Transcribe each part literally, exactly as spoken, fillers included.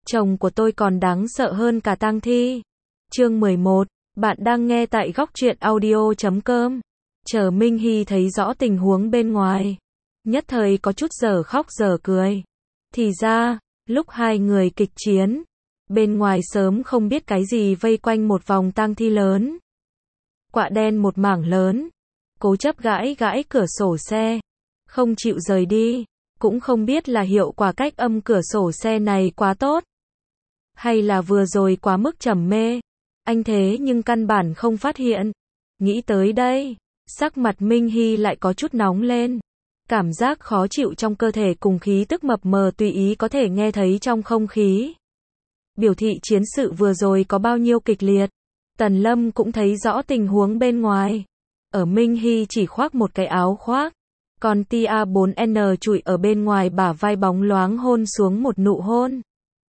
Chồng của tôi còn đáng sợ hơn cả tang thi. Chương mười một, bạn đang nghe tại góc truyện audio chấm com. Chờ Minh Hy thấy rõ tình huống bên ngoài, nhất thời có chút dở khóc dở cười. Thì ra, lúc hai người kịch chiến, bên ngoài sớm không biết cái gì vây quanh một vòng tang thi lớn. Quạ đen một mảng lớn, cố chấp gãi gãi cửa sổ xe, không chịu rời đi, cũng không biết là hiệu quả cách âm cửa sổ xe này quá tốt, hay là vừa rồi quá mức trầm mê, anh thế nhưng căn bản không phát hiện. Nghĩ tới đây, sắc mặt Minh Hy lại có chút nóng lên. Cảm giác khó chịu trong cơ thể cùng khí tức mập mờ tùy ý có thể nghe thấy trong không khí. Biểu thị chiến sự vừa rồi có bao nhiêu kịch liệt. Tần Lâm cũng thấy rõ tình huống bên ngoài. Ở Minh Hy chỉ khoác một cái áo khoác, còn T A bốn N trụi ở bên ngoài bả vai bóng loáng hôn xuống một nụ hôn.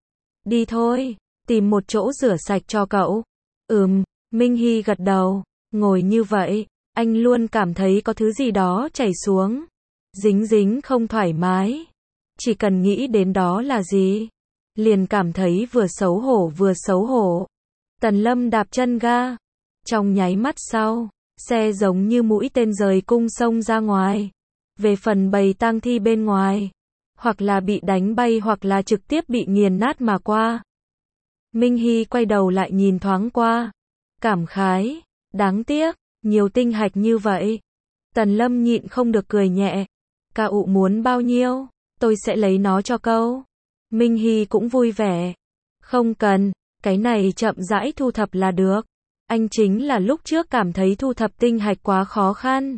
Đi thôi, tìm một chỗ rửa sạch cho cậu. Ừm, Minh Hy gật đầu, ngồi như vậy, anh luôn cảm thấy có thứ gì đó chảy xuống. Dính dính không thoải mái. Chỉ cần nghĩ đến đó là gì, liền cảm thấy vừa xấu hổ vừa xấu hổ. Tần Lâm đạp chân ga. Trong nháy mắt sau, xe giống như mũi tên rời cung xông ra ngoài. Về phần bầy tang thi bên ngoài, hoặc là bị đánh bay hoặc là trực tiếp bị nghiền nát mà qua. Minh Hy quay đầu lại nhìn thoáng qua, cảm khái, đáng tiếc, nhiều tinh hạch như vậy. Tần Lâm nhịn không được cười nhẹ. Ca ụ muốn bao nhiêu, tôi sẽ lấy nó cho câu. Minh Hy cũng vui vẻ. Không cần, cái này chậm rãi thu thập là được. Anh chính là lúc trước cảm thấy thu thập tinh hạch quá khó khăn,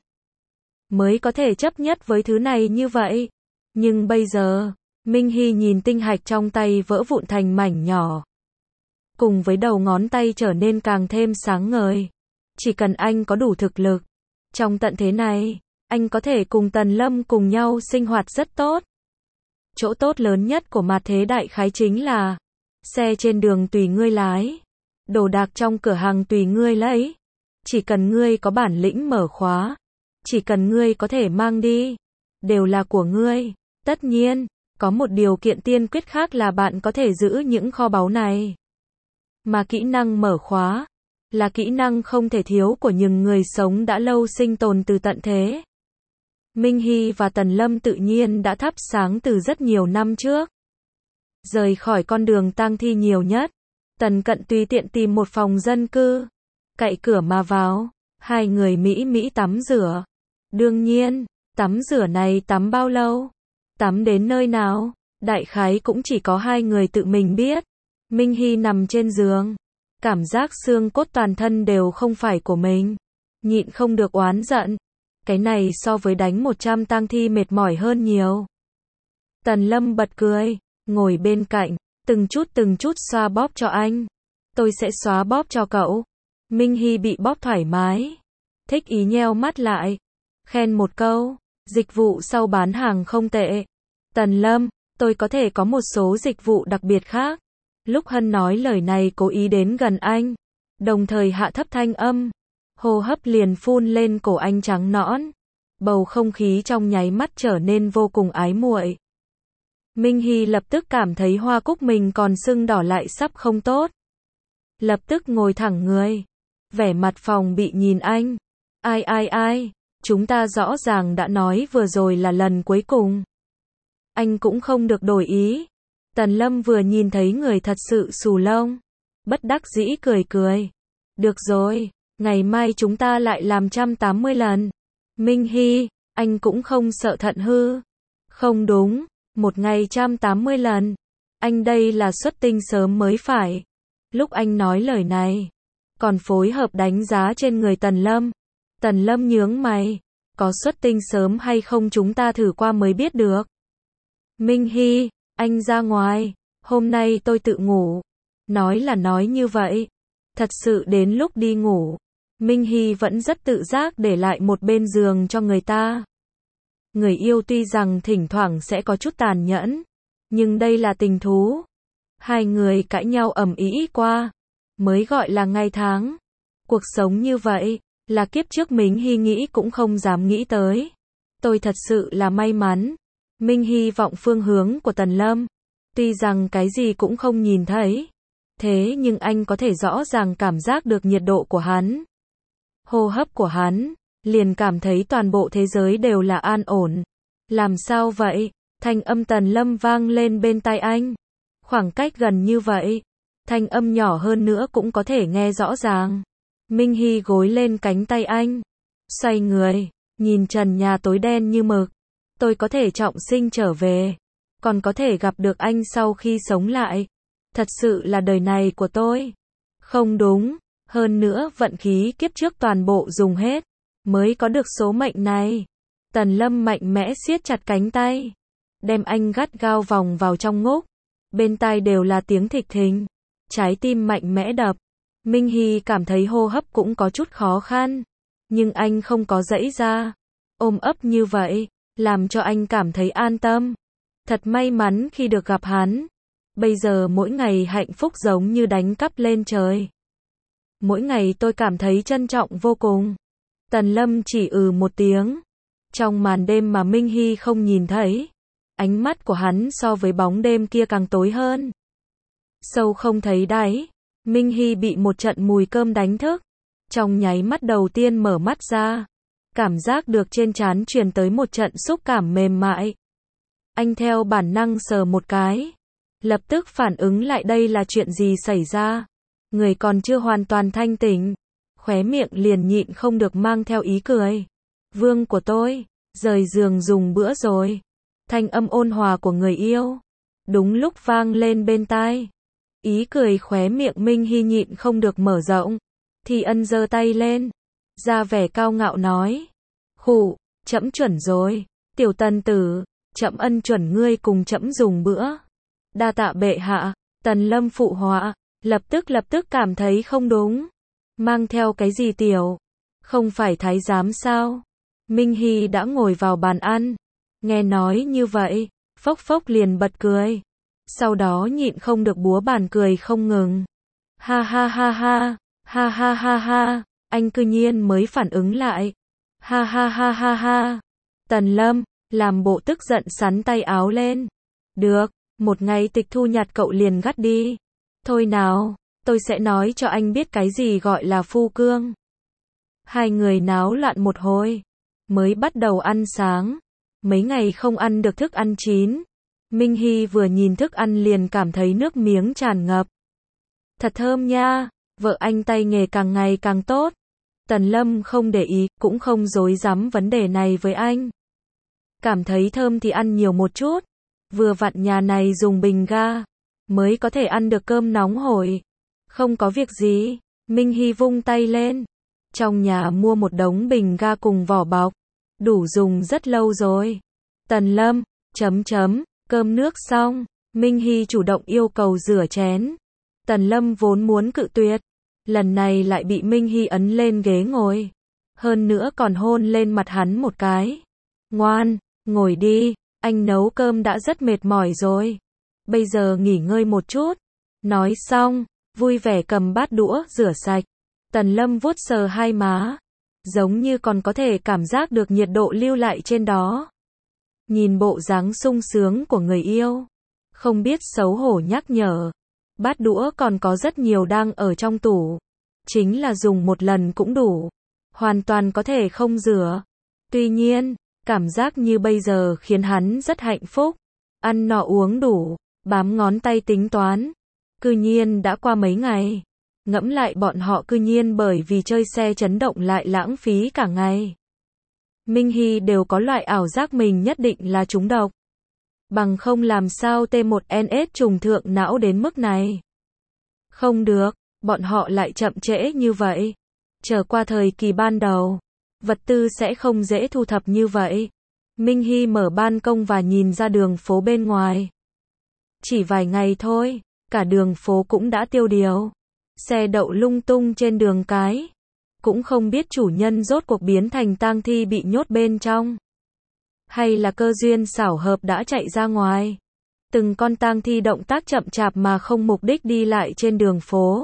mới có thể chấp nhất với thứ này như vậy. Nhưng bây giờ, Minh Hy nhìn tinh hạch trong tay vỡ vụn thành mảnh nhỏ, cùng với đầu ngón tay trở nên càng thêm sáng ngời. Chỉ cần anh có đủ thực lực, trong tận thế này, anh có thể cùng Tần Lâm cùng nhau sinh hoạt rất tốt. Chỗ tốt lớn nhất của mặt thế đại khái chính là xe trên đường tùy ngươi lái, đồ đạc trong cửa hàng tùy ngươi lấy. Chỉ cần ngươi có bản lĩnh mở khóa, chỉ cần ngươi có thể mang đi, đều là của ngươi. Tất nhiên, có một điều kiện tiên quyết khác là bạn có thể giữ những kho báu này. Mà kỹ năng mở khóa là kỹ năng không thể thiếu của những người sống đã lâu sinh tồn từ tận thế. Minh Hy và Tần Lâm tự nhiên đã thắp sáng từ rất nhiều năm trước. Rời khỏi con đường tang thi nhiều nhất, Tần Cận tùy tiện tìm một phòng dân cư, cậy cửa mà vào, hai người mỹ mỹ tắm rửa. Đương nhiên, tắm rửa này tắm bao lâu, tắm đến nơi nào, đại khái cũng chỉ có hai người tự mình biết. Minh Hy nằm trên giường, cảm giác xương cốt toàn thân đều không phải của mình, nhịn không được oán giận. Cái này so với đánh một trăm tang thi mệt mỏi hơn nhiều. Tần Lâm bật cười, ngồi bên cạnh, từng chút từng chút xoa bóp cho anh. Tôi sẽ xóa bóp cho cậu. Minh Hy bị bóp thoải mái, thích ý nheo mắt lại, khen một câu, dịch vụ sau bán hàng không tệ. Tần Lâm, tôi có thể có một số dịch vụ đặc biệt khác. Lúc Hân nói lời này cố ý đến gần anh, đồng thời hạ thấp thanh âm, hô hấp liền phun lên cổ anh trắng nõn. Bầu không khí trong nháy mắt trở nên vô cùng ái muội. Minh Hy lập tức cảm thấy hoa cúc mình còn sưng đỏ lại sắp không tốt. Lập tức ngồi thẳng người, vẻ mặt phòng bị nhìn anh. Ai ai ai, chúng ta rõ ràng đã nói vừa rồi là lần cuối cùng. Anh cũng không được đổi ý. Tần Lâm vừa nhìn thấy người thật sự xù lông, bất đắc dĩ cười cười. Được rồi, ngày mai chúng ta lại làm một trăm tám mươi lần. Minh Hy, anh cũng không sợ thận hư. Không đúng, một ngày một trăm tám mươi lần. Anh đây là xuất tinh sớm mới phải. Lúc anh nói lời này, còn phối hợp đánh giá trên người Tần Lâm. Tần Lâm nhướng mày, có xuất tinh sớm hay không chúng ta thử qua mới biết được. Minh Hy, anh ra ngoài, hôm nay tôi tự ngủ. Nói là nói như vậy, thật sự đến lúc đi ngủ, Minh Hy vẫn rất tự giác để lại một bên giường cho người ta. Người yêu tuy rằng thỉnh thoảng sẽ có chút tàn nhẫn, nhưng đây là tình thú. Hai người cãi nhau ầm ĩ qua, mới gọi là ngày tháng. Cuộc sống như vậy, là kiếp trước Minh Hy nghĩ cũng không dám nghĩ tới. Tôi thật sự là may mắn. Minh hy vọng phương hướng của Tần Lâm. Tuy rằng cái gì cũng không nhìn thấy, thế nhưng anh có thể rõ ràng cảm giác được nhiệt độ của hắn. Hô hấp của hắn, liền cảm thấy toàn bộ thế giới đều là an ổn. Làm sao vậy? Thanh âm Tần Lâm vang lên bên tai anh. Khoảng cách gần như vậy, thanh âm nhỏ hơn nữa cũng có thể nghe rõ ràng. Minh Hy gối lên cánh tay anh, xoay người, nhìn trần nhà tối đen như mực. Tôi có thể trọng sinh trở về, còn có thể gặp được anh sau khi sống lại. Thật sự là đời này của tôi. Không đúng, hơn nữa vận khí kiếp trước toàn bộ dùng hết, mới có được số mệnh này. Tần Lâm mạnh mẽ siết chặt cánh tay, đem anh gắt gao vòng vào trong ngúc. Bên tai đều là tiếng thịch thình, trái tim mạnh mẽ đập. Minh Hy cảm thấy hô hấp cũng có chút khó khăn, nhưng anh không có giãy ra. Ôm ấp như vậy, làm cho anh cảm thấy an tâm. Thật may mắn khi được gặp hắn. Bây giờ mỗi ngày hạnh phúc giống như đánh cắp lên trời. Mỗi ngày tôi cảm thấy trân trọng vô cùng. Tần Lâm chỉ ừ một tiếng. Trong màn đêm mà Minh Hy không nhìn thấy, ánh mắt của hắn so với bóng đêm kia càng tối hơn. Sâu không thấy đáy. Minh Hy bị một trận mùi cơm đánh thức. Trong nháy mắt đầu tiên mở mắt ra, cảm giác được trên trán truyền tới một trận xúc cảm mềm mại. Anh theo bản năng sờ một cái, lập tức phản ứng lại đây là chuyện gì xảy ra. Người còn chưa hoàn toàn thanh tỉnh, khóe miệng liền nhịn không được mang theo ý cười. Vương của tôi, rời giường dùng bữa rồi. Thanh âm ôn hòa của người yêu, đúng lúc vang lên bên tai. Ý cười khóe miệng Minh Hy nhịn không được mở rộng. Thì Ân giơ tay lên, ra vẻ cao ngạo nói. Khụ, trẫm chuẩn rồi, tiểu tần tử, trẫm ân chuẩn ngươi cùng trẫm dùng bữa. Đa tạ bệ hạ. Tần Lâm phụ họa, lập tức lập tức cảm thấy không đúng. Mang theo cái gì tiểu? Không phải thái giám sao? Minh Hy đã ngồi vào bàn ăn, nghe nói như vậy, phốc phốc liền bật cười. Sau đó nhịn không được búa bàn cười không ngừng. Ha ha ha ha, ha ha ha ha, anh cư nhiên mới phản ứng lại. Ha ha ha ha ha. Tần Lâm, làm bộ tức giận sắn tay áo lên. Được, một ngày tịch thu nhặt cậu liền gắt đi. Thôi nào, tôi sẽ nói cho anh biết cái gì gọi là phu cương. Hai người náo loạn một hồi, mới bắt đầu ăn sáng. Mấy ngày không ăn được thức ăn chín. Minh Hy vừa nhìn thức ăn liền cảm thấy nước miếng tràn ngập. Thật thơm nha, vợ anh tay nghề càng ngày càng tốt. Tần Lâm không để ý, cũng không dối dám vấn đề này với anh. Cảm thấy thơm thì ăn nhiều một chút. Vừa vặn nhà này dùng bình ga, mới có thể ăn được cơm nóng hổi. Không có việc gì, Minh Hy vung tay lên. Trong nhà mua một đống bình ga cùng vỏ bọc, đủ dùng rất lâu rồi. Tần Lâm, chấm chấm, cơm nước xong, Minh Hy chủ động yêu cầu rửa chén. Tần Lâm vốn muốn cự tuyệt, lần này lại bị Minh Hy ấn lên ghế ngồi. Hơn nữa còn hôn lên mặt hắn một cái. Ngoan, ngồi đi, anh nấu cơm đã rất mệt mỏi rồi. Bây giờ nghỉ ngơi một chút. Nói xong, vui vẻ cầm bát đũa rửa sạch. Tần Lâm vuốt sờ hai má, giống như còn có thể cảm giác được nhiệt độ lưu lại trên đó. Nhìn bộ dáng sung sướng của người yêu, không biết xấu hổ nhắc nhở. Bát đũa còn có rất nhiều đang ở trong tủ. Chính là dùng một lần cũng đủ. Hoàn toàn có thể không rửa. Tuy nhiên, cảm giác như bây giờ khiến hắn rất hạnh phúc. Ăn no uống đủ, bám ngón tay tính toán. Cư nhiên đã qua mấy ngày. Ngẫm lại bọn họ cư nhiên bởi vì chơi xe chấn động lại lãng phí cả ngày. Minh Hy đều có loại ảo giác mình nhất định là trúng độc. Bằng không làm sao T một N S trùng thượng não đến mức này. Không được, bọn họ lại chậm trễ như vậy. Trở qua thời kỳ ban đầu, vật tư sẽ không dễ thu thập như vậy. Minh Hy mở ban công và nhìn ra đường phố bên ngoài. Chỉ vài ngày thôi, cả đường phố cũng đã tiêu điều. Xe đậu lung tung trên đường cái. Cũng không biết chủ nhân rốt cuộc biến thành tang thi bị nhốt bên trong. Hay là cơ duyên xảo hợp đã chạy ra ngoài. Từng con tang thi động tác chậm chạp mà không mục đích đi lại trên đường phố.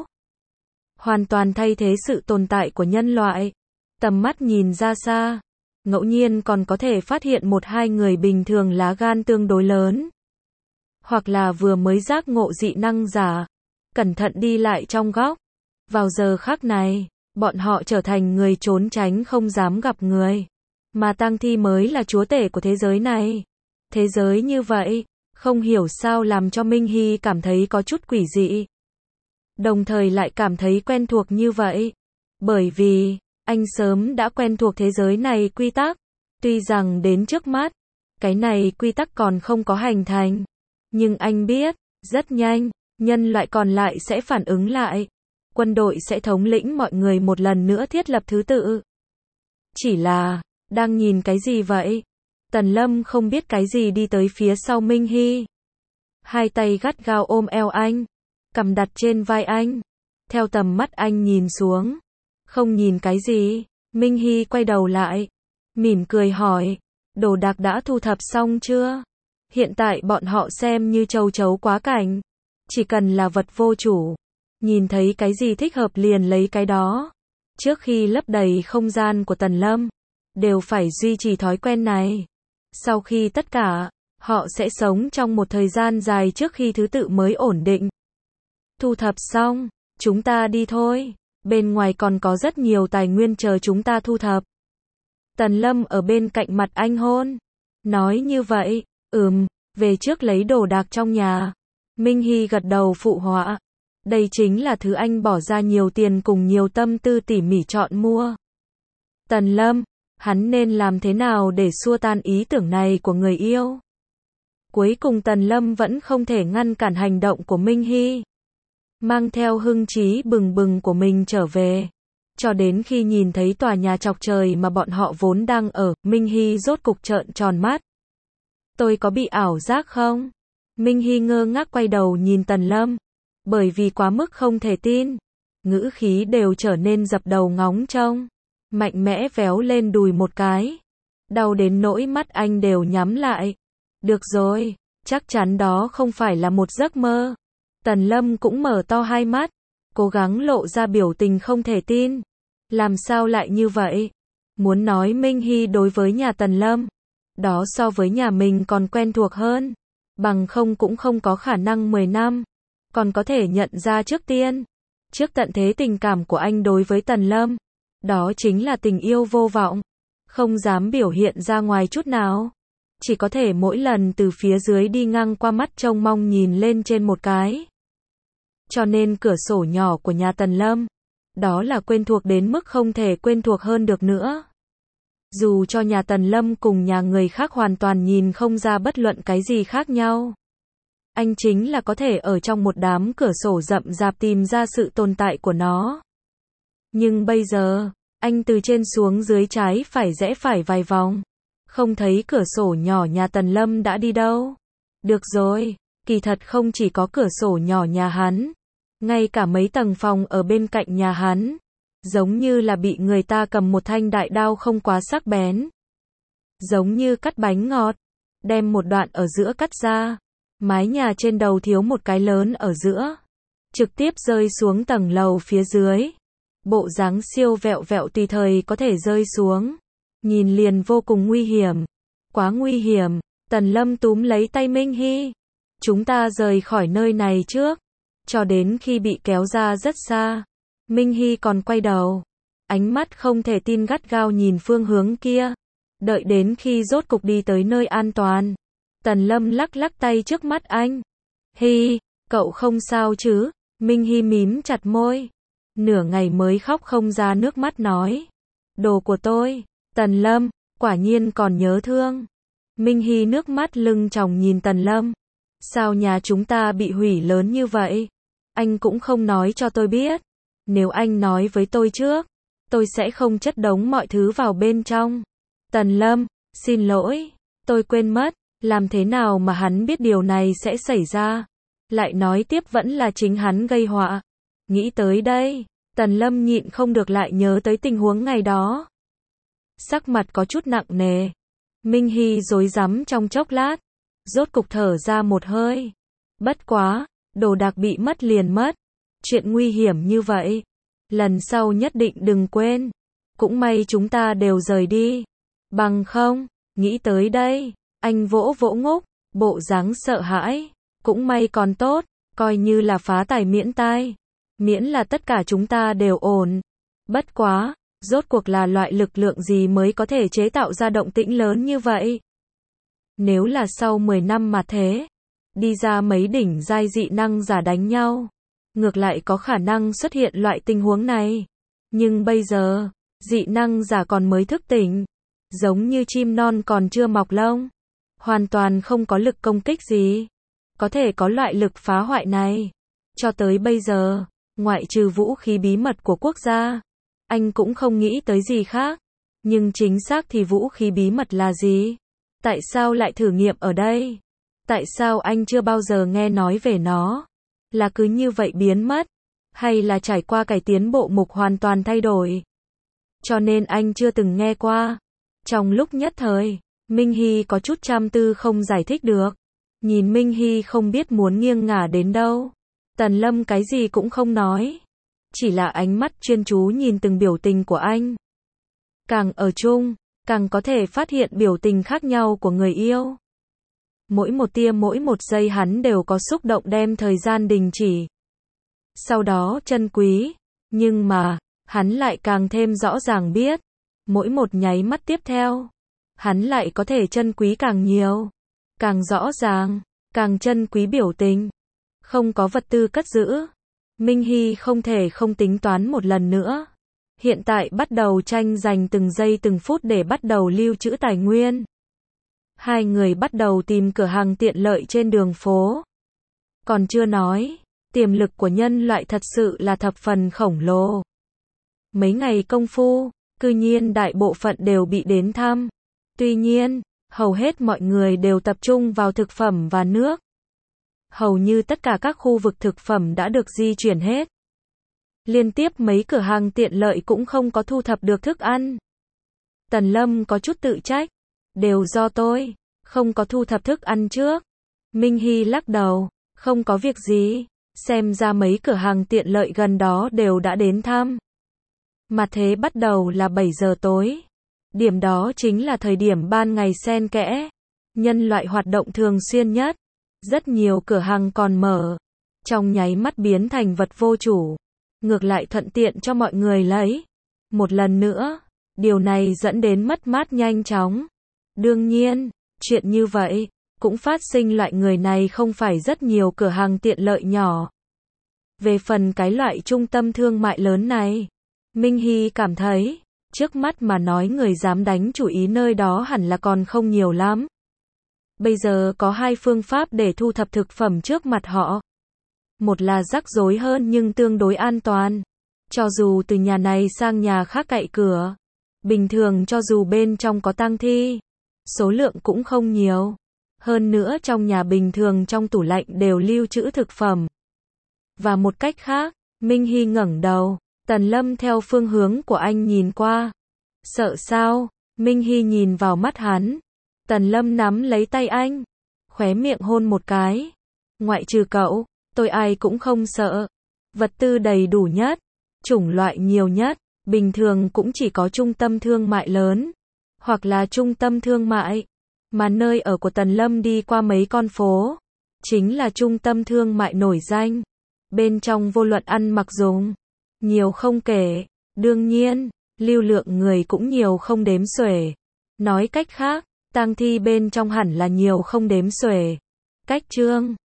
Hoàn toàn thay thế sự tồn tại của nhân loại. Tầm mắt nhìn ra xa, ngẫu nhiên còn có thể phát hiện một hai người bình thường lá gan tương đối lớn. hoặc là vừa mới giác ngộ dị năng giả, cẩn thận đi lại trong góc. Vào giờ khắc này, bọn họ trở thành người trốn tránh không dám gặp người. Mà tang thi mới là chúa tể của thế giới này. Thế giới như vậy, không hiểu sao làm cho Minh Hy cảm thấy có chút quỷ dị. Đồng thời lại cảm thấy quen thuộc như vậy. Bởi vì, anh sớm đã quen thuộc thế giới này quy tắc. Tuy rằng đến trước mắt, cái này quy tắc còn không có hành thành. Nhưng anh biết, rất nhanh, nhân loại còn lại sẽ phản ứng lại. Quân đội sẽ thống lĩnh mọi người một lần nữa thiết lập thứ tự. Chỉ là, đang nhìn cái gì vậy? Tần Lâm không biết cái gì đi tới phía sau Minh Hy. Hai tay gắt gao ôm eo anh, cầm đặt trên vai anh. Theo tầm mắt anh nhìn xuống. Không nhìn cái gì, Minh Hy quay đầu lại. Mỉm cười hỏi, đồ đạc đã thu thập xong chưa? Hiện tại bọn họ xem như châu chấu quá cảnh. Chỉ cần là vật vô chủ. Nhìn thấy cái gì thích hợp liền lấy cái đó. Trước khi lấp đầy không gian của Tần Lâm, đều phải duy trì thói quen này. Sau khi tất cả, họ sẽ sống trong một thời gian dài trước khi thứ tự mới ổn định. Thu thập xong, chúng ta đi thôi. Bên ngoài còn có rất nhiều tài nguyên chờ chúng ta thu thập. Tần Lâm ở bên cạnh mặt anh hôn. Nói như vậy, ừm, về trước lấy đồ đạc trong nhà. Minh Hy gật đầu phụ họa. Đây chính là thứ anh bỏ ra nhiều tiền cùng nhiều tâm tư tỉ mỉ chọn mua. Tần Lâm, hắn nên làm thế nào để xua tan ý tưởng này của người yêu? Cuối cùng Tần Lâm vẫn không thể ngăn cản hành động của Minh Hy. Mang theo hưng trí bừng bừng của mình trở về. Cho đến khi nhìn thấy tòa nhà chọc trời mà bọn họ vốn đang ở, Minh Hy rốt cục trợn tròn mắt. Tôi có bị ảo giác không? Minh Hy ngơ ngác quay đầu nhìn Tần Lâm. Bởi vì quá mức không thể tin, ngữ khí đều trở nên dập đầu ngóng trông. Mạnh mẽ véo lên đùi một cái. Đau đến nỗi mắt anh đều nhắm lại. Được rồi, chắc chắn đó không phải là một giấc mơ. Tần Lâm cũng mở to hai mắt, cố gắng lộ ra biểu tình không thể tin. Làm sao lại như vậy? Muốn nói Minh Hy đối với nhà Tần Lâm, đó so với nhà mình còn quen thuộc hơn. Bằng không cũng không có khả năng mười năm. Còn có thể nhận ra trước tiên. Trước tận thế tình cảm của anh đối với Tần Lâm. Đó chính là tình yêu vô vọng. Không dám biểu hiện ra ngoài chút nào. Chỉ có thể mỗi lần từ phía dưới đi ngang qua mắt trông mong nhìn lên trên một cái. Cho nên cửa sổ nhỏ của nhà Tần Lâm, đó là quen thuộc đến mức không thể quen thuộc hơn được nữa. Dù cho nhà Tần Lâm cùng nhà người khác hoàn toàn nhìn không ra bất luận cái gì khác nhau. Anh chính là có thể ở trong một đám cửa sổ rậm rạp tìm ra sự tồn tại của nó. Nhưng bây giờ, anh từ trên xuống dưới trái phải rẽ phải vài vòng. Không thấy cửa sổ nhỏ nhà Tần Lâm đã đi đâu. Được rồi, kỳ thật không chỉ có cửa sổ nhỏ nhà hắn. Ngay cả mấy tầng phòng ở bên cạnh nhà hắn. Giống như là bị người ta cầm một thanh đại đao không quá sắc bén. Giống như cắt bánh ngọt. Đem một đoạn ở giữa cắt ra. Mái nhà trên đầu thiếu một cái lớn ở giữa. Trực tiếp rơi xuống tầng lầu phía dưới. Bộ dáng siêu vẹo vẹo tùy thời có thể rơi xuống. Nhìn liền vô cùng nguy hiểm. Quá nguy hiểm. Tần Lâm túm lấy tay Minh Hy. Chúng ta rời khỏi nơi này trước. Cho đến khi bị kéo ra rất xa. Minh Hy còn quay đầu. Ánh mắt không thể tin gắt gao nhìn phương hướng kia. Đợi đến khi rốt cục đi tới nơi an toàn. Tần Lâm lắc lắc tay trước mắt anh. Hy, cậu không sao chứ? Minh Hy mím chặt môi. Nửa ngày mới khóc không ra nước mắt nói. Đồ của tôi. Tần Lâm, quả nhiên còn nhớ thương. Minh Hy nước mắt lưng tròng nhìn Tần Lâm. Sao nhà chúng ta bị hủy lớn như vậy? Anh cũng không nói cho tôi biết. Nếu anh nói với tôi trước, tôi sẽ không chất đống mọi thứ vào bên trong. Tần Lâm, xin lỗi, tôi quên mất. Làm thế nào mà hắn biết điều này sẽ xảy ra? Lại nói tiếp vẫn là chính hắn gây họa. Nghĩ tới đây, Tần Lâm nhịn không được lại nhớ tới tình huống ngày đó. Sắc mặt có chút nặng nề. Minh Hy rối rắm trong chốc lát. Rốt cục thở ra một hơi. Bất quá, đồ đạc bị mất liền mất. Chuyện nguy hiểm như vậy. Lần sau nhất định đừng quên. Cũng may chúng ta đều rời đi. Bằng không, nghĩ tới đây. Anh vỗ vỗ ngốc, bộ dáng sợ hãi. Cũng may còn tốt, coi như là phá tài miễn tai. Miễn là tất cả chúng ta đều ổn. Bất quá, rốt cuộc là loại lực lượng gì mới có thể chế tạo ra động tĩnh lớn như vậy? Nếu là sau mười năm mà thế, đi ra mấy đỉnh giai dị năng giả đánh nhau, ngược lại có khả năng xuất hiện loại tình huống này. Nhưng bây giờ, dị năng giả còn mới thức tỉnh, giống như chim non còn chưa mọc lông, hoàn toàn không có lực công kích gì, có thể có loại lực phá hoại này. Cho tới bây giờ, ngoại trừ vũ khí bí mật của quốc gia, anh cũng không nghĩ tới gì khác. Nhưng chính xác thì vũ khí bí mật là gì? Tại sao lại thử nghiệm ở đây? Tại sao anh chưa bao giờ nghe nói về nó? Là cứ như vậy biến mất? Hay là trải qua cải tiến bộ mục hoàn toàn thay đổi? Cho nên anh chưa từng nghe qua. Trong lúc nhất thời, Minh Hy có chút trăm tư không giải thích được. Nhìn Minh Hy không biết muốn nghiêng ngả đến đâu. Tần Lâm cái gì cũng không nói. Chỉ là ánh mắt chuyên chú nhìn từng biểu tình của anh. Càng ở chung, càng có thể phát hiện biểu tình khác nhau của người yêu. Mỗi một tia mỗi một giây hắn đều có xúc động đem thời gian đình chỉ. Sau đó trân quý, nhưng mà, hắn lại càng thêm rõ ràng biết, mỗi một nháy mắt tiếp theo, hắn lại có thể trân quý càng nhiều, càng rõ ràng, càng trân quý biểu tình. Không có vật tư cất giữ, Minh Hy không thể không tính toán một lần nữa. Hiện tại bắt đầu tranh giành từng giây từng phút để bắt đầu lưu trữ tài nguyên. Hai người bắt đầu tìm cửa hàng tiện lợi trên đường phố. Còn chưa nói, tiềm lực của nhân loại thật sự là thập phần khổng lồ. Mấy ngày công phu, cư nhiên đại bộ phận đều bị đến thăm. Tuy nhiên, hầu hết mọi người đều tập trung vào thực phẩm và nước. Hầu như tất cả các khu vực thực phẩm đã được di chuyển hết. Liên tiếp mấy cửa hàng tiện lợi cũng không có thu thập được thức ăn. Tần Lâm có chút tự trách. Đều do tôi, không có thu thập thức ăn trước. Minh Hy lắc đầu, không có việc gì, xem ra mấy cửa hàng tiện lợi gần đó đều đã đến thăm. Mà thế bắt đầu là bảy giờ tối. Điểm đó chính là thời điểm ban ngày xen kẽ. Nhân loại hoạt động thường xuyên nhất. Rất nhiều cửa hàng còn mở. Trong nháy mắt biến thành vật vô chủ. Ngược lại thuận tiện cho mọi người lấy. Một lần nữa, điều này dẫn đến mất mát nhanh chóng. Đương nhiên, chuyện như vậy, cũng phát sinh loại người này không phải rất nhiều cửa hàng tiện lợi nhỏ. Về phần cái loại trung tâm thương mại lớn này, Minh Hy cảm thấy, trước mắt mà nói người dám đánh chủ ý nơi đó hẳn là còn không nhiều lắm. Bây giờ có hai phương pháp để thu thập thực phẩm trước mặt họ. Một là rắc rối hơn nhưng tương đối an toàn. Cho dù từ nhà này sang nhà khác cậy cửa, bình thường cho dù bên trong có tang thi, số lượng cũng không nhiều. Hơn nữa trong nhà bình thường trong tủ lạnh đều lưu trữ thực phẩm. Và một cách khác, Minh Hy ngẩng đầu, Tần Lâm theo phương hướng của anh nhìn qua. Sợ sao? Minh Hy nhìn vào mắt hắn. Tần Lâm nắm lấy tay anh, khóe miệng hôn một cái. Ngoại trừ cậu, tôi ai cũng không sợ. Vật tư đầy đủ nhất, chủng loại nhiều nhất, bình thường cũng chỉ có trung tâm thương mại lớn, hoặc là trung tâm thương mại. Mà nơi ở của Tần Lâm đi qua mấy con phố, chính là trung tâm thương mại nổi danh. Bên trong vô luận ăn mặc dùng, nhiều không kể. Đương nhiên, lưu lượng người cũng nhiều không đếm xuể. Nói cách khác, tang thi bên trong hẳn là nhiều không đếm xuể. Cách chương